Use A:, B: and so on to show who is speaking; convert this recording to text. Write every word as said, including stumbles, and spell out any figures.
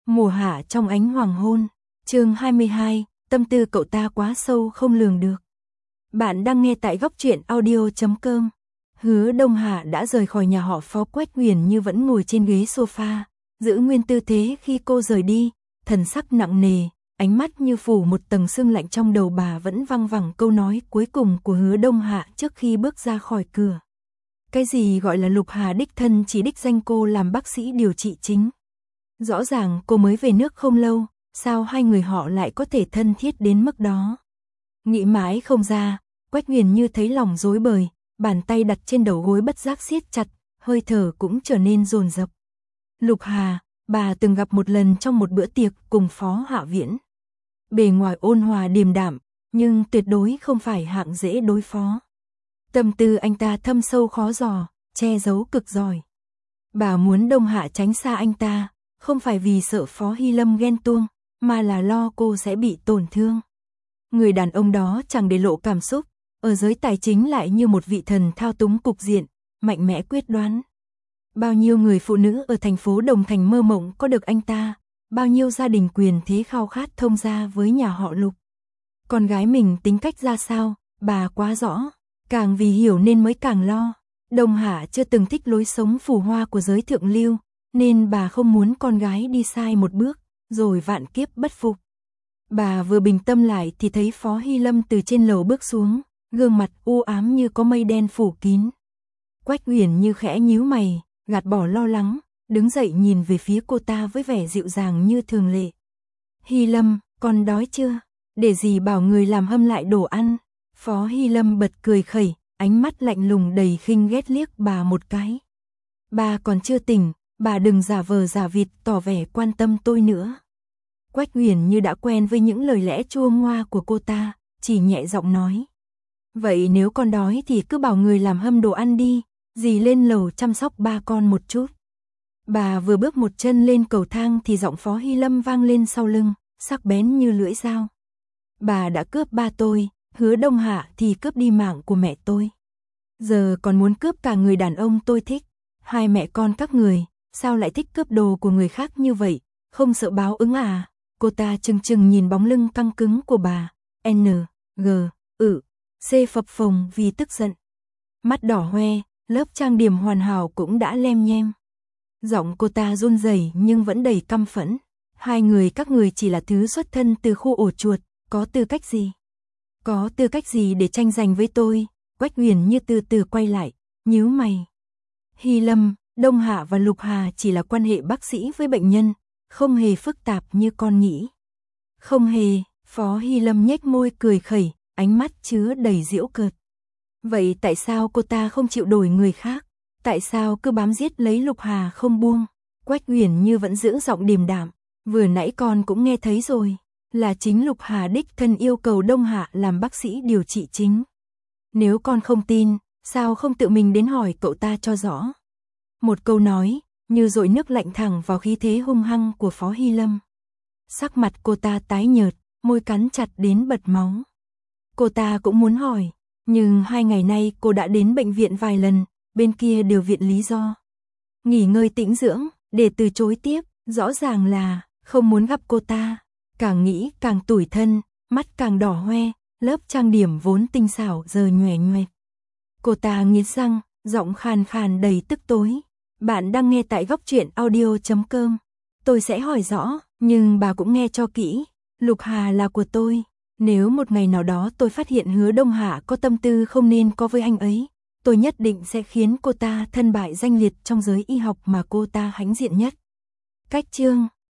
A: Mùa hạ trong ánh hoàng hôn, chương hai mươi hai, tâm tư cậu ta quá sâu không lường được. Bạn đang nghe tại góc truyện audio chấm com. Hứa Đông Hạ đã rời khỏi nhà họ Phó. Quách Huyền Như vẫn ngồi trên ghế sofa, giữ nguyên tư thế khi cô rời đi, thần sắc nặng nề, ánh mắt như phủ một tầng sương lạnh. Trong đầu bà vẫn văng vẳng câu nói cuối cùng của Hứa Đông Hạ trước khi bước ra khỏi cửa. Cái gì gọi là Lục Hà đích thân chỉ đích danh cô làm bác sĩ điều trị chính. Rõ ràng cô mới về nước không lâu, sao hai người họ lại có thể thân thiết đến mức đó? Nghĩ mãi không ra, Quách Huyền Như thấy lòng rối bời, bàn tay đặt trên đầu gối bất giác siết chặt, hơi thở cũng trở nên dồn dập. Lục Hà, bà từng gặp một lần trong một bữa tiệc cùng Phó Hạ Viễn. Bề ngoài ôn hòa điềm đạm, nhưng tuyệt đối không phải hạng dễ đối phó. Tâm tư anh ta thâm sâu khó dò, che giấu cực giỏi. Bà muốn Đông Hạ tránh xa anh ta, không phải vì sợ Phó Hy Lâm ghen tuông, mà là lo cô sẽ bị tổn thương. Người đàn ông đó chẳng để lộ cảm xúc, ở giới tài chính lại như một vị thần thao túng cục diện, mạnh mẽ quyết đoán. Bao nhiêu người phụ nữ ở thành phố Đồng Thành mơ mộng có được anh ta, bao nhiêu gia đình quyền thế khao khát thông gia với nhà họ Lục. Con gái mình tính cách ra sao, bà quá rõ, càng vì hiểu nên mới càng lo. Đông Hạ chưa từng thích lối sống phù hoa của giới thượng lưu, nên bà không muốn con gái đi sai một bước, rồi vạn kiếp bất phục. Bà vừa bình tâm lại thì thấy Phó Hy Lâm từ trên lầu bước xuống, gương mặt u ám như có mây đen phủ kín. Quách Huyền Như khẽ nhíu mày, gạt bỏ lo lắng, đứng dậy nhìn về phía cô ta với vẻ dịu dàng như thường lệ. Hy Lâm, con đói chưa? Để dì bảo người làm hâm lại đồ ăn. Phó Hy Lâm bật cười khẩy, ánh mắt lạnh lùng đầy khinh ghét liếc bà một cái. Bà còn chưa tỉnh, bà đừng giả vờ giả vịt tỏ vẻ quan tâm tôi nữa. Quách Huyền Như đã quen với những lời lẽ chua ngoa của cô ta, chỉ nhẹ giọng nói. Vậy nếu con đói thì cứ bảo người làm hâm đồ ăn đi, dì lên lầu chăm sóc ba con một chút. Bà vừa bước một chân lên cầu thang thì giọng Phó Hy Lâm vang lên sau lưng, sắc bén như lưỡi dao. Bà đã cướp ba tôi, Hứa Đông Hạ thì cướp đi mạng của mẹ tôi. Giờ còn muốn cướp cả người đàn ông tôi thích. Hai mẹ con các người, sao lại thích cướp đồ của người khác như vậy, không sợ báo ứng à? Cô ta chừng chừng nhìn bóng lưng căng cứng của bà, N, G, ự, C phập phồng vì tức giận. Mắt đỏ hoe, lớp trang điểm hoàn hảo cũng đã lem nhem. Giọng cô ta run rẩy nhưng vẫn đầy căm phẫn. Hai người các người chỉ là thứ xuất thân từ khu ổ chuột, có tư cách gì? Có tư cách gì để tranh giành với tôi? Quách Huyền Như từ từ quay lại, nhíu mày. Hy Lâm, Đông Hạ và Lục Hà chỉ là quan hệ bác sĩ với bệnh nhân, không hề phức tạp như con nghĩ. Không hề, Phó Hy Lâm nhếch môi cười khẩy, ánh mắt chứa đầy giễu cợt. Vậy tại sao cô ta không chịu đổi người khác? Tại sao cứ bám giết lấy Lục Hà không buông? Quách Huyền Như vẫn giữ giọng điềm đạm, vừa nãy con cũng nghe thấy rồi, là chính Lục Hà đích thân yêu cầu Đông Hạ làm bác sĩ điều trị chính. Nếu con không tin, sao không tự mình đến hỏi cậu ta cho rõ? Một câu nói, như dội nước lạnh thẳng vào khí thế hung hăng của Phó Hy Lâm. Sắc mặt cô ta tái nhợt, môi cắn chặt đến bật máu. Cô ta cũng muốn hỏi, nhưng hai ngày nay cô đã đến bệnh viện vài lần, bên kia đều viện lý do. Nghỉ ngơi tĩnh dưỡng, để từ chối tiếp, rõ ràng là không muốn gặp cô ta. Càng nghĩ càng tủi thân, mắt càng đỏ hoe, lớp trang điểm vốn tinh xảo giờ nhòe nhòe. Cô ta nghiến răng, giọng khàn khàn đầy tức tối. Bạn đang nghe tại góc truyện audio chấm com. Tôi sẽ hỏi rõ, nhưng bà cũng nghe cho kỹ. Lục Hà là của tôi. Nếu một ngày nào đó tôi phát hiện Hứa Đông Hạ có tâm tư không nên có với anh ấy, tôi nhất định sẽ khiến cô ta thân bại danh liệt trong giới y học mà cô ta hãnh diện nhất. Cách chương